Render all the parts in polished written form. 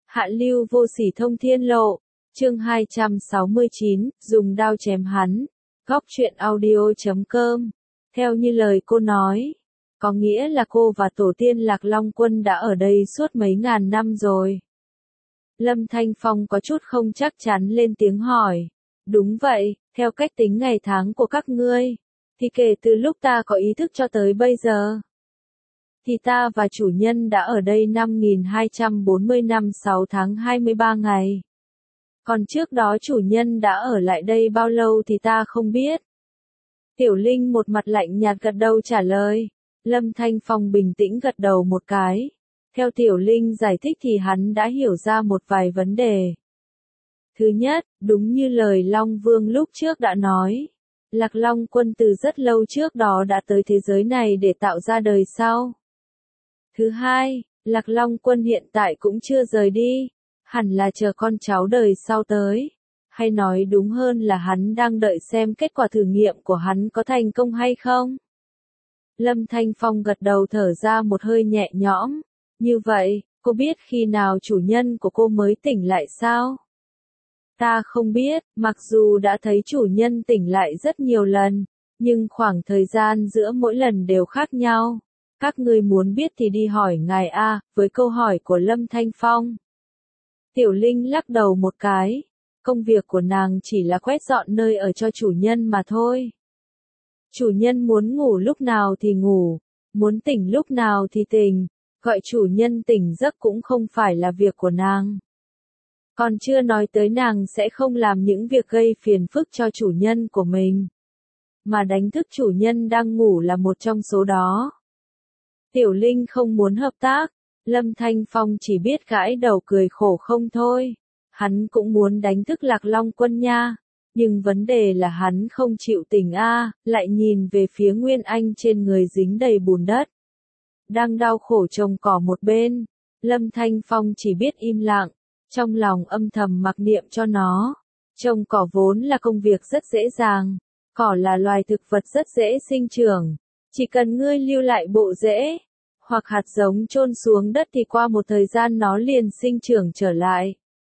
Hạ lưu vô sỉ thông thiên lộ, chương 269, dùng đao chém hắn. Góc truyện audio.com. Theo như lời cô nói, có nghĩa là cô và tổ tiên Lạc Long Quân đã ở đây suốt mấy ngàn năm rồi. Lâm Thanh Phong có chút không chắc chắn lên tiếng hỏi. Đúng vậy, theo cách tính ngày tháng của các ngươi, thì kể từ lúc ta có ý thức cho tới bây giờ, thì ta và chủ nhân đã ở đây 5240 năm 6 tháng 23 ngày. Còn trước đó chủ nhân đã ở lại đây bao lâu thì ta không biết. Tiểu Linh một mặt lạnh nhạt gật đầu trả lời. Lâm Thanh Phong bình tĩnh gật đầu một cái. Theo Tiểu Linh giải thích thì hắn đã hiểu ra một vài vấn đề. Thứ nhất, đúng như lời Long Vương lúc trước đã nói, Lạc Long Quân từ rất lâu trước đó đã tới thế giới này để tạo ra đời sau. Thứ hai, Lạc Long Quân hiện tại cũng chưa rời đi, hẳn là chờ con cháu đời sau tới. Hay nói đúng hơn là hắn đang đợi xem kết quả thử nghiệm của hắn có thành công hay không. Lâm Thanh Phong gật đầu thở ra một hơi nhẹ nhõm. Như vậy, cô biết khi nào chủ nhân của cô mới tỉnh lại sao? Ta không biết, mặc dù đã thấy chủ nhân tỉnh lại rất nhiều lần, nhưng khoảng thời gian giữa mỗi lần đều khác nhau. Các ngươi muốn biết thì đi hỏi ngài A, với câu hỏi của Lâm Thanh Phong. Tiểu Linh lắc đầu một cái. Công việc của nàng chỉ là quét dọn nơi ở cho chủ nhân mà thôi. Chủ nhân muốn ngủ lúc nào thì ngủ, muốn tỉnh lúc nào thì tỉnh, gọi chủ nhân tỉnh giấc cũng không phải là việc của nàng. Còn chưa nói tới nàng sẽ không làm những việc gây phiền phức cho chủ nhân của mình. Mà đánh thức chủ nhân đang ngủ là một trong số đó. Tiểu Linh không muốn hợp tác, Lâm Thanh Phong chỉ biết gãi đầu cười khổ không thôi. Hắn cũng muốn đánh thức Lạc Long Quân nha, nhưng vấn đề là hắn không chịu tỉnh lại nhìn về phía Nguyên Anh trên người dính đầy bùn đất. Đang đau khổ trồng cỏ một bên, Lâm Thanh Phong chỉ biết im lặng, trong lòng âm thầm mặc niệm cho nó. Trồng cỏ vốn là công việc rất dễ dàng, cỏ là loài thực vật rất dễ sinh trưởng, chỉ cần ngươi lưu lại bộ rễ, hoặc hạt giống chôn xuống đất thì qua một thời gian nó liền sinh trưởng trở lại.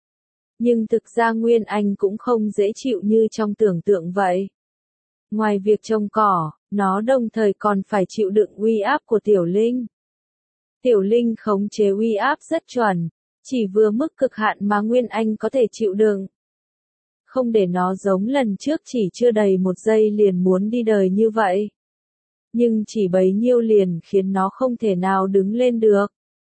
Nhưng thực ra Nguyên Anh cũng không dễ chịu như trong tưởng tượng vậy. Ngoài việc trồng cỏ, nó đồng thời còn phải chịu đựng uy áp của Tiểu Linh. Tiểu Linh khống chế uy áp rất chuẩn, chỉ vừa mức cực hạn mà Nguyên Anh có thể chịu đựng. Không để nó giống lần trước chỉ chưa đầy một giây liền muốn đi đời như vậy. Nhưng chỉ bấy nhiêu liền khiến nó không thể nào đứng lên được.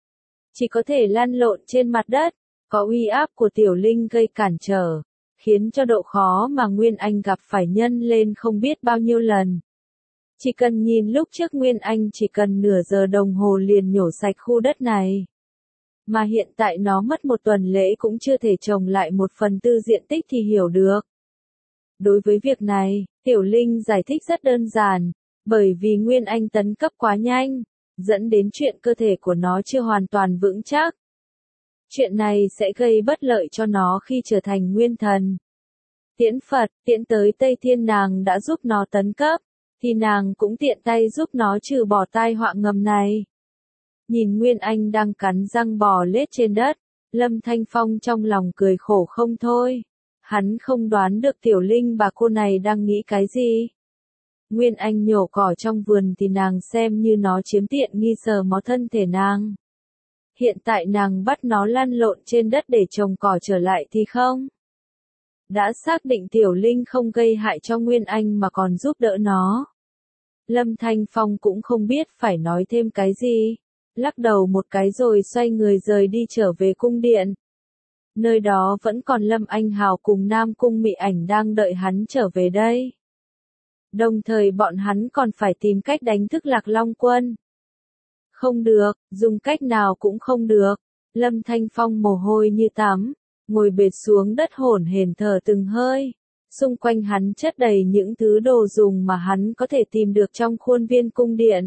Chỉ có thể lăn lộn trên mặt đất. Có uy áp của Tiểu Linh gây cản trở, khiến cho độ khó mà Nguyên Anh gặp phải nhân lên không biết bao nhiêu lần. Chỉ cần nhìn lúc trước Nguyên Anh chỉ cần nửa giờ đồng hồ liền nhổ sạch khu đất này. Mà hiện tại nó mất một tuần lễ cũng chưa thể trồng lại 1/4 diện tích thì hiểu được. Đối với việc này, Tiểu Linh giải thích rất đơn giản, bởi vì Nguyên Anh tấn cấp quá nhanh, dẫn đến chuyện cơ thể của nó chưa hoàn toàn vững chắc. Chuyện này sẽ gây bất lợi cho nó khi trở thành nguyên thần. Tiễn Phật, tiễn tới Tây Thiên nàng đã giúp nó tấn cấp, thì nàng cũng tiện tay giúp nó trừ bỏ tai họa ngầm này. Nhìn Nguyên Anh đang cắn răng bò lết trên đất, Lâm Thanh Phong trong lòng cười khổ không thôi. Hắn không đoán được Tiểu Linh bà cô này đang nghĩ cái gì. Nguyên Anh nhổ cỏ trong vườn thì nàng xem như nó chiếm tiện nghi sờ mó thân thể nàng. Hiện tại nàng bắt nó lăn lộn trên đất để trồng cỏ trở lại thì không. Đã xác định Tiểu Linh không gây hại cho Nguyên Anh mà còn giúp đỡ nó. Lâm Thanh Phong cũng không biết phải nói thêm cái gì. Lắc đầu một cái rồi xoay người rời đi trở về cung điện. Nơi đó vẫn còn Lâm Anh Hào cùng Nam Cung Mị Ảnh đang đợi hắn trở về đây. Đồng thời bọn hắn còn phải tìm cách đánh thức Lạc Long Quân. Không được, dùng cách nào cũng không được. Lâm Thanh Phong mồ hôi như tắm, ngồi bệt xuống đất hổn hển thở từng hơi. Xung quanh hắn chất đầy những thứ đồ dùng mà hắn có thể tìm được trong khuôn viên cung điện.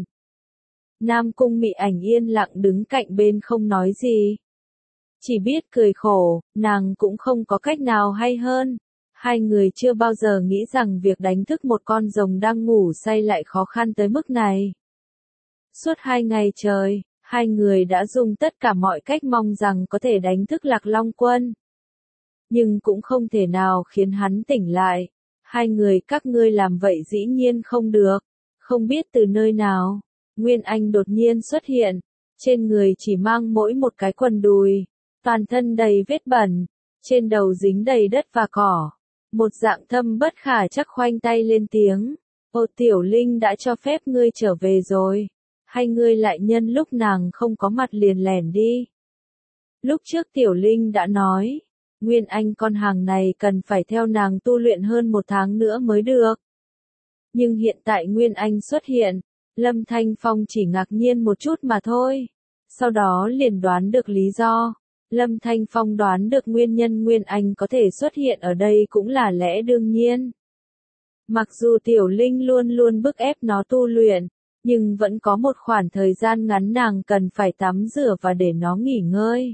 Nam Cung Mị Ảnh yên lặng đứng cạnh bên không nói gì. Chỉ biết cười khổ, nàng cũng không có cách nào hay hơn. Hai người chưa bao giờ nghĩ rằng việc đánh thức một con rồng đang ngủ say lại khó khăn tới mức này. Suốt 2 ngày trời, Hai người đã dùng tất cả mọi cách mong rằng có thể đánh thức Lạc Long Quân. Nhưng cũng không thể nào khiến hắn tỉnh lại. Hai người các ngươi làm vậy dĩ nhiên không được. Không biết từ nơi nào, Nguyên Anh đột nhiên xuất hiện. Trên người chỉ mang mỗi một cái quần đùi. Toàn thân đầy vết bẩn. Trên đầu dính đầy đất và cỏ. Một dạng thâm bất khả chắc khoanh tay lên tiếng. Ô Tiểu Linh đã cho phép ngươi trở về rồi. Hay ngươi lại nhân lúc nàng không có mặt liền lẻn đi. Lúc trước Tiểu Linh đã nói. Nguyên Anh con hàng này cần phải theo nàng tu luyện hơn 1 tháng nữa mới được. Nhưng hiện tại Nguyên Anh xuất hiện. Lâm Thanh Phong chỉ ngạc nhiên một chút mà thôi. Sau đó liền đoán được lý do. Lâm Thanh Phong đoán được nguyên nhân Nguyên Anh có thể xuất hiện ở đây cũng là lẽ đương nhiên. Mặc dù Tiểu Linh luôn luôn bức ép nó tu luyện, nhưng vẫn có một khoảng thời gian ngắn nàng cần phải tắm rửa và để nó nghỉ ngơi.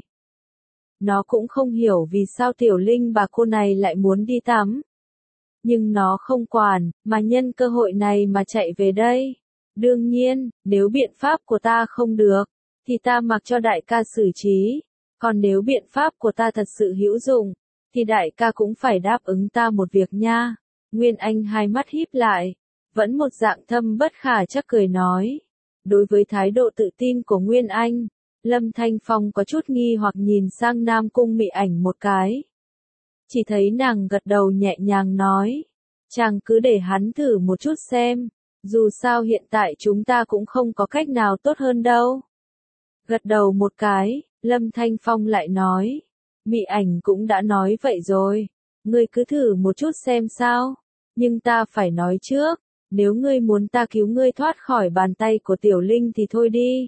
Nó cũng không hiểu vì sao Tiểu Linh bà cô này lại muốn đi tắm. Nhưng nó không quản, mà nhân cơ hội này mà chạy về đây. Đương nhiên, nếu biện pháp của ta không được, thì ta mặc cho đại ca xử trí. Còn nếu biện pháp của ta thật sự hữu dụng, thì đại ca cũng phải đáp ứng ta một việc nha. Nguyên Anh hai mắt híp lại, vẫn một dạng thâm bất khả chắc cười nói. Đối với thái độ tự tin của Nguyên Anh, Lâm Thanh Phong có chút nghi hoặc nhìn sang Nam Cung Mị Ảnh một cái. Chỉ thấy nàng gật đầu nhẹ nhàng nói. Chàng cứ để hắn thử một chút xem, dù sao hiện tại chúng ta cũng không có cách nào tốt hơn đâu. Gật đầu một cái, Lâm Thanh Phong lại nói. Mị Ảnh cũng đã nói vậy rồi, ngươi cứ thử một chút xem sao. Nhưng ta phải nói trước, nếu ngươi muốn ta cứu ngươi thoát khỏi bàn tay của Tiểu Linh thì thôi đi.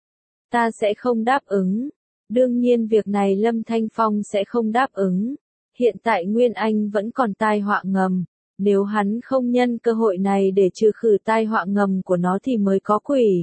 Ta sẽ không đáp ứng. Đương nhiên việc này Lâm Thanh Phong sẽ không đáp ứng. Hiện tại Nguyên Anh vẫn còn tai họa ngầm. Nếu hắn không nhân cơ hội này để trừ khử tai họa ngầm của nó thì mới có quỷ.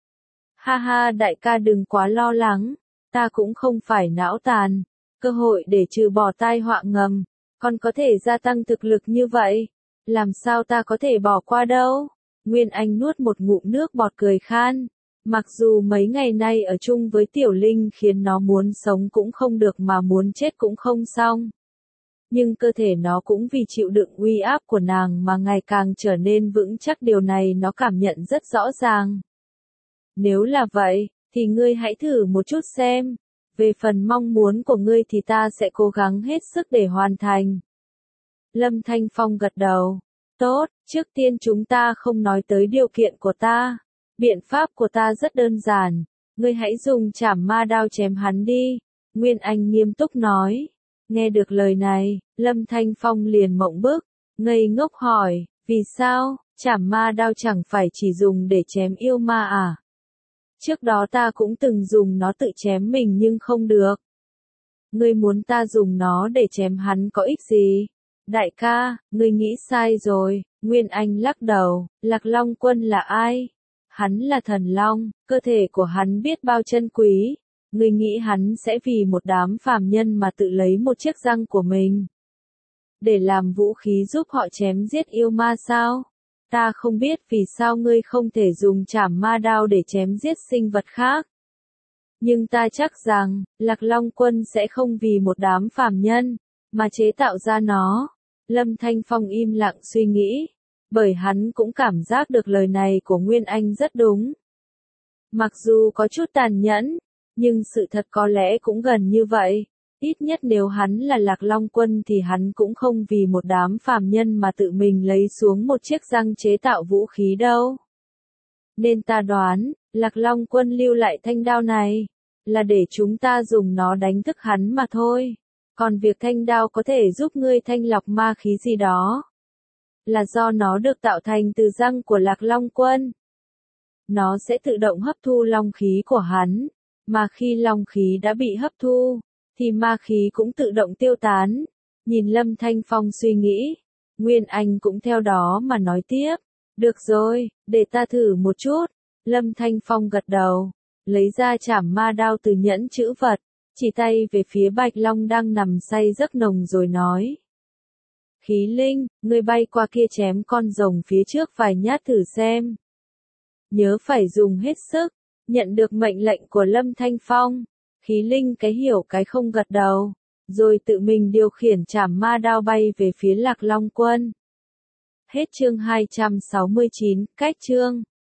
Ha ha, đại ca đừng quá lo lắng. Ta cũng không phải não tàn. Cơ hội để trừ bỏ tai họa ngầm, còn có thể gia tăng thực lực như vậy. Làm sao ta có thể bỏ qua đâu? Nguyên Anh nuốt một ngụm nước bọt cười khan. Mặc dù mấy ngày nay ở chung với Tiểu Linh khiến nó muốn sống cũng không được mà muốn chết cũng không xong. Nhưng cơ thể nó cũng vì chịu đựng uy áp của nàng mà ngày càng trở nên vững chắc, điều này nó cảm nhận rất rõ ràng. Nếu là vậy, thì ngươi hãy thử một chút xem. Về phần mong muốn của ngươi thì ta sẽ cố gắng hết sức để hoàn thành. Lâm Thanh Phong gật đầu. Tốt, trước tiên chúng ta không nói tới điều kiện của ta. Biện pháp của ta rất đơn giản. Ngươi hãy dùng trảm ma đao chém hắn đi. Nguyên Anh nghiêm túc nói. Nghe được lời này, Lâm Thanh Phong liền mộng bức, ngây ngốc hỏi, vì sao, trảm ma đao chẳng phải chỉ dùng để chém yêu ma à? Trước đó ta cũng từng dùng nó tự chém mình nhưng không được. Ngươi muốn ta dùng nó để chém hắn có ích gì? Đại ca, ngươi nghĩ sai rồi. Nguyên Anh lắc đầu. Lạc Long Quân là ai? Hắn là thần long, cơ thể của hắn biết bao chân quý. Ngươi nghĩ hắn sẽ vì một đám phàm nhân mà tự lấy một chiếc răng của mình để làm vũ khí giúp họ chém giết yêu ma sao? Ta không biết vì sao ngươi không thể dùng trảm ma đao để chém giết sinh vật khác. Nhưng ta chắc rằng, Lạc Long Quân sẽ không vì một đám phàm nhân mà chế tạo ra nó. Lâm Thanh Phong im lặng suy nghĩ, bởi hắn cũng cảm giác được lời này của Nguyên Anh rất đúng. Mặc dù có chút tàn nhẫn, nhưng sự thật có lẽ cũng gần như vậy. Ít nhất nếu hắn là Lạc Long Quân thì hắn cũng không vì một đám phàm nhân mà tự mình lấy xuống một chiếc răng chế tạo vũ khí đâu. Nên ta đoán, Lạc Long Quân lưu lại thanh đao này là để chúng ta dùng nó đánh thức hắn mà thôi. Còn việc thanh đao có thể giúp ngươi thanh lọc ma khí gì đó, là do nó được tạo thành từ răng của Lạc Long Quân. Nó sẽ tự động hấp thu long khí của hắn, mà khi long khí đã bị hấp thu, thì ma khí cũng tự động tiêu tán. Nhìn Lâm Thanh Phong suy nghĩ, Nguyên Anh cũng theo đó mà nói tiếp. Được rồi, để ta thử một chút. Lâm Thanh Phong gật đầu, lấy ra trảm ma đao từ nhẫn chữ vật, chỉ tay về phía Bạch Long đang nằm say giấc nồng rồi nói. Khí linh, ngươi bay qua kia chém con rồng phía trước vài nhát thử xem. Nhớ phải dùng hết sức, Nhận được mệnh lệnh của Lâm Thanh Phong, khí linh cái hiểu cái không gật đầu, rồi tự mình điều khiển trảm ma đao bay về phía Lạc Long quân. Hết chương 269, cách chương.